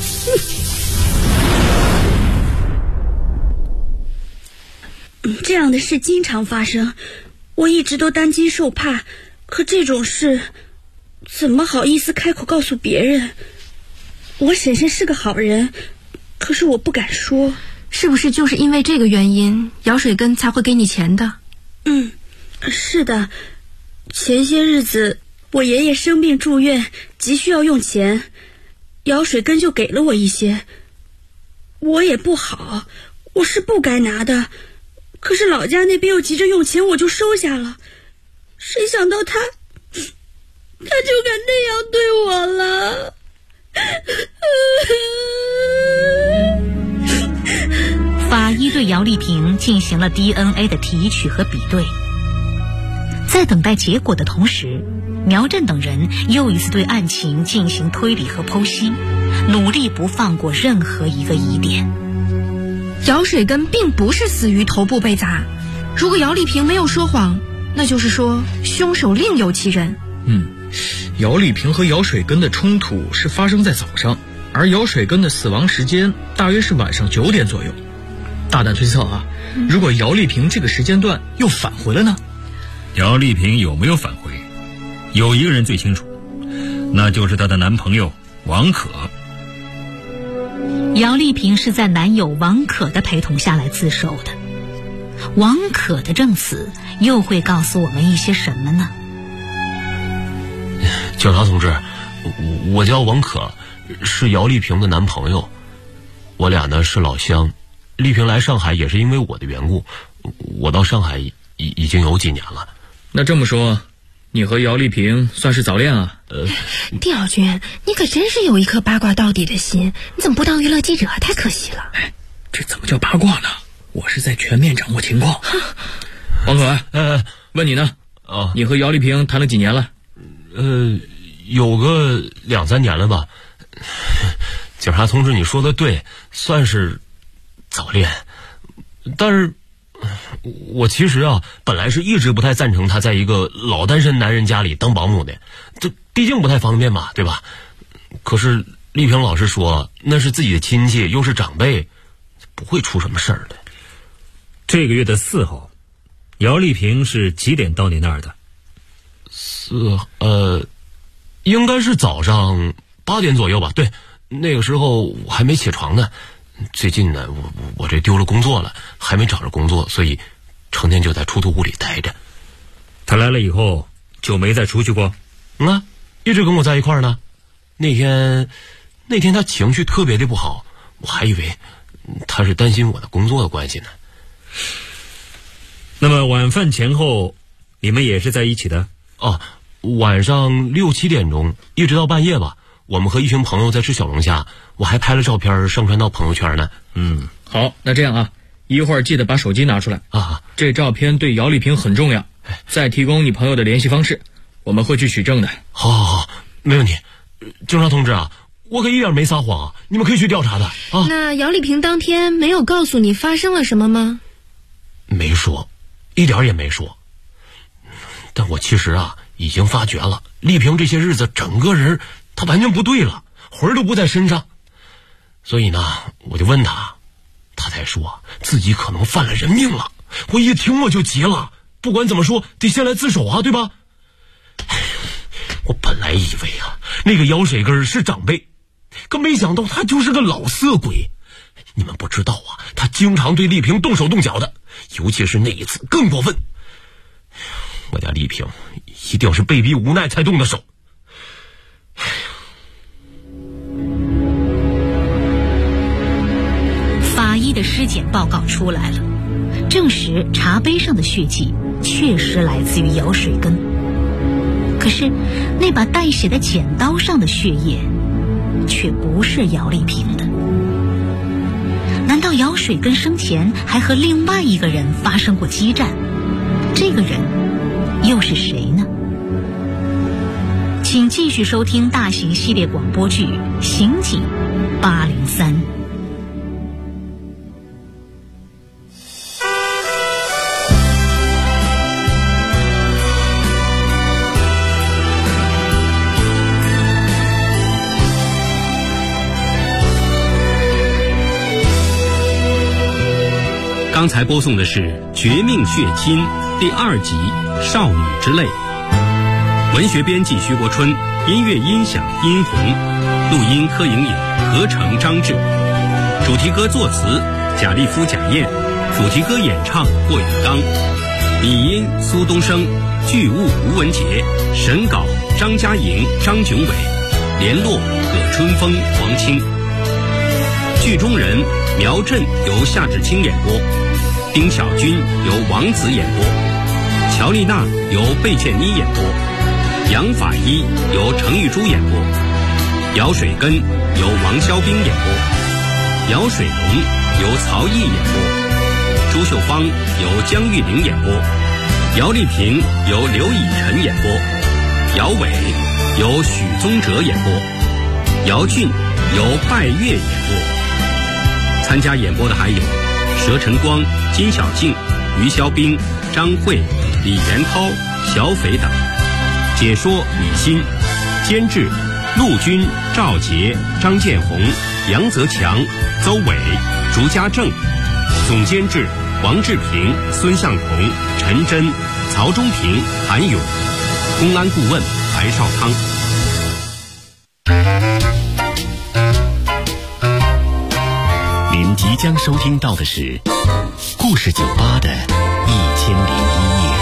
这样的事经常发生，我一直都担惊受怕，可这种事怎么好意思开口告诉别人？我婶婶是个好人，可是我不敢说。 是不是就是因为这个原因，姚水根才会给你钱的？ 是的。前些日子我爷爷生病住院，急需要用钱，姚水根就给了我一些。我也不好，我是不该拿的，可是老家那边又急着用钱，我就收下了。谁想到他就敢那样对我了。 法医对姚丽萍进行了 DNA 的提取和比对，在等待结果的同时，苗振等人又一次对案情进行推理和剖析，努力不放过任何一个疑点。 姚水根并不是死于头部被砸。如果姚丽萍没有说谎，那就是说凶手另有其人。 姚丽萍和姚水根的冲突是发生在早上，而姚水根的死亡时间大约是晚上9点左右。大胆推测啊，如果姚丽萍这个时间段又返回了呢？ 姚丽萍有没有返回，有一个人最清楚，那就是她的男朋友王可。 姚丽萍是在男友王可的陪同下来自首的。王可的证词又会告诉我们一些什么呢？ 警察同志，我叫王可，是姚丽萍的男朋友，我俩呢是老乡。丽萍来上海也是因为我的缘故，我到上海已经有几年了。 那这么说，你和姚丽萍算是早恋啊？ 刁军，你可真是有一颗八卦到底的心，你怎么不当娱乐记者？太可惜了。 这怎么叫八卦呢？我是在全面掌握情况。王可，问你呢？你和姚丽萍谈了几年了？ 有个2、3年了吧。警察同志，你说的对，算是早恋。但是我其实本来是一直不太赞成他在一个老单身男人家里当保姆的，这毕竟不太方便嘛，对吧？可是丽萍老师说那是自己的亲戚，又是长辈，不会出什么事儿的。 这个月的4号，姚丽萍是几点到你那儿的 ？4应该是早上8点左右吧。对，那个时候我还没起床呢。最近呢，我这丢了工作了，还没找着工作，所以成天就在出租屋里待着。 他来了以后就没再出去过？ 一直跟我在一块儿呢。那天他情绪特别的不好，我还以为他是担心我的工作的关系呢。 那么晚饭前后你们也是在一起的？ 晚上6、7点钟一直到半夜吧，我们和一群朋友在吃小龙虾，我还拍了照片上传到朋友圈呢。 好，那这样啊，一会儿记得把手机拿出来啊，这照片对姚丽萍很重要。再提供你朋友的联系方式，我们会去取证的。 好，没问题。警察同志啊，我可一点没撒谎，你们可以去调查的啊。 那姚丽萍当天没有告诉你发生了什么吗？ 没说，一点也没说。但我其实已经发觉了，丽萍这些日子整个人她完全不对了，魂儿都不在身上。所以呢，我就问她，她才说自己可能犯了人命了。我一听我就急了，不管怎么说得先来自首啊，对吧？我本来以为那个姚水根是长辈，可没想到他就是个老色鬼。你们不知道他经常对丽萍动手动脚的，尤其是那一次更过分。我家丽萍一定是被逼无奈才动的手。 法医的尸检报告出来了，证实茶杯上的血迹确实来自于姚水根。可是那把带血的剪刀上的血液却不是姚丽萍的。难道姚水根生前还和另外一个人发生过激战？这个人又是谁呢？请继续收听大型系列广播剧《刑警803》。 刚才播送的是《绝命血亲》第2集《少女之泪》，文学编辑徐国春，音乐音响殷红，录音柯莹颖，合成张志，主题歌作词贾立夫、贾燕，主题歌演唱霍永刚，拟音苏东升，剧务吴文杰，审稿张嘉莹、张炯伟，联络葛春风、黄青。剧中人苗振由夏志清演播，丁小军由王子演播，乔丽娜由贝倩妮演播，杨法医由程玉珠演播，姚水根由王肖兵演播，姚水龙由曹毅演播，朱秀芳由江玉玲演播，姚丽萍由刘以晨演播，姚伟由许宗哲演播，姚俊由拜月演播。参加演播的还有佘晨光、金小静、于肖兵、张慧、李元涛、小斐等。解说李欣，监制陆军、赵杰、张建红、杨泽强、邹伟、竹家正。总监制王志平、孙向同、陈真、曹忠平、韩勇。公安顾问白绍康。 您即将收听到的是故事酒吧的1001夜。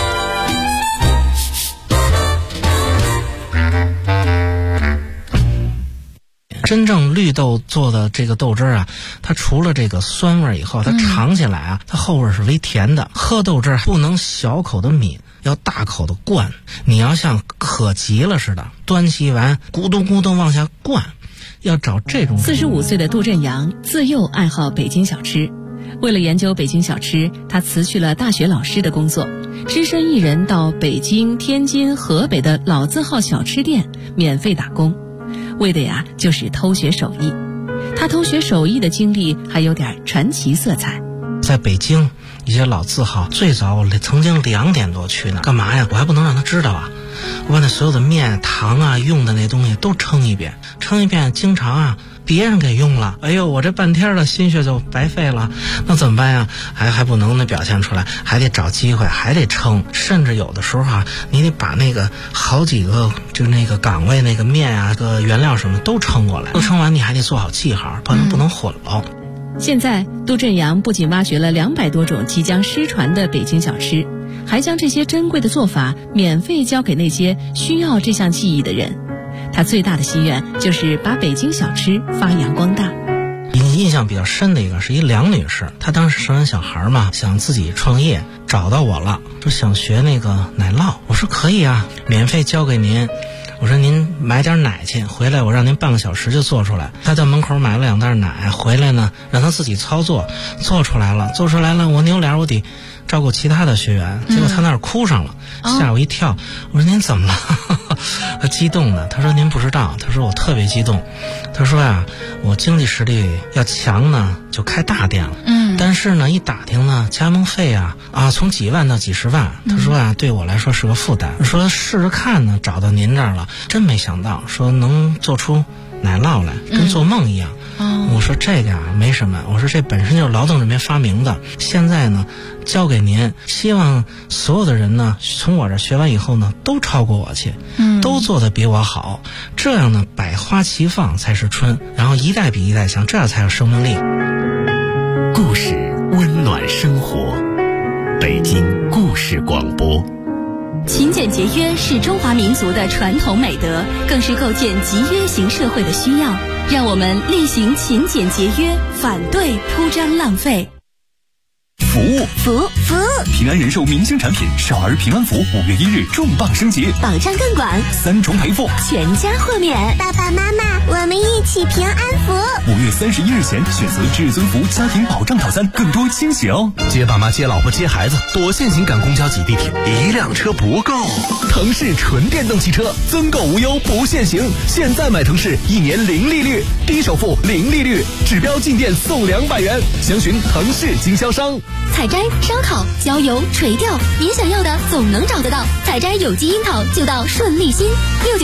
真正绿豆做的这个豆汁啊，它除了这个酸味以后，它尝起来啊，它后味是微甜的。喝豆汁不能小口的抿，要大口的灌。你要像渴急了似的，端起碗咕咚咕咚往下灌，要找这种。 45岁的杜振阳自幼爱好北京小吃，为了研究北京小吃，他辞去了大学老师的工作，只身一人到北京、天津、河北的老字号小吃店免费打工。为的呀，就是偷学手艺。他偷学手艺的经历还有点传奇色彩。 在北京一些老字号，最早我曾经2点多去呢，干嘛呀？我还不能让他知道啊！我把那所有的面、糖啊、用的那东西都称一遍，经常啊别人给用了，哎呦，我这半天的心血就白费了，那怎么办呀？还不能那表现出来，还得找机会，还得称，甚至有的时候啊，你得把那个好几个就那个岗位那个面啊、个原料什么都称过来，都称完你还得做好记号，不能混了。 现在杜振阳不仅挖掘了200多种即将失传的北京小吃，还将这些珍贵的做法免费教给那些需要这项技艺的人。他最大的心愿就是把北京小吃发扬光大。 印象比较深的一个是一梁女士，她当时生完小孩嘛，想自己创业，找到我了，说想学那个奶酪。我说可以啊，免费教给您。我说您买点奶去，回来我让您半个小时就做出来。他在门口买了2袋奶，回来呢让他自己操作，做出来了，我扭脸我得照顾其他的学员，结果他那儿哭上了，吓我一跳。我说您怎么了？他激动的，他说您不知道，他说我特别激动，他说呀，我经济实力要强呢就开大店了，但是呢一打听呢加盟费啊从几万到几十万，他说啊对我来说是个负担，说试试看呢，找到您这儿了，真没想到说能做出奶酪来，跟做梦一样。我说这个没什么，我说这本身就是劳动人民发明的，现在呢交给您，希望所有的人呢从我这学完以后呢都超过我去，都做得比我好，这样呢百花齐放才是春，然后一代比一代强，这样才有生命力。 故事温暖生活，北京故事广播。 勤俭节约是中华民族的传统美德，更是构建集约型社会的需要。让我们厉行勤俭节约，反对铺张浪费。 服务，平安人寿明星产品少儿平安服5月1日重磅升级， 保障更广 ，3重赔付， 全家豁免。 爸爸妈妈，我们一起平安福。 5月31日前选择至尊福家庭保障套餐，更多惊喜哦！ 接爸妈、接老婆、接孩子，多限行赶公交挤地铁，一辆车不够。腾势纯电动汽车，增购无忧不限行，现在买腾势1年零利率，低首付零利率，指标进店送200元，详询腾势经销商。 采摘、烧烤、浇油、垂钓，您想要的总能找得到。采摘有机樱桃就到顺利新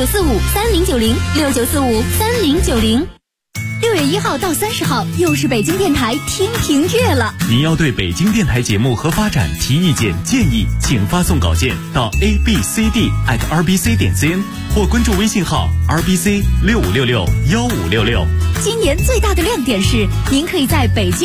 ，69453090，69453090。6月1号到30号，又是北京电台听评月了。 您要对北京电台节目和发展提意见建议，请发送稿件到 abcd@rbc.cn 或关注微信号 rbc65661566。 今年最大的亮点是，您可以在北京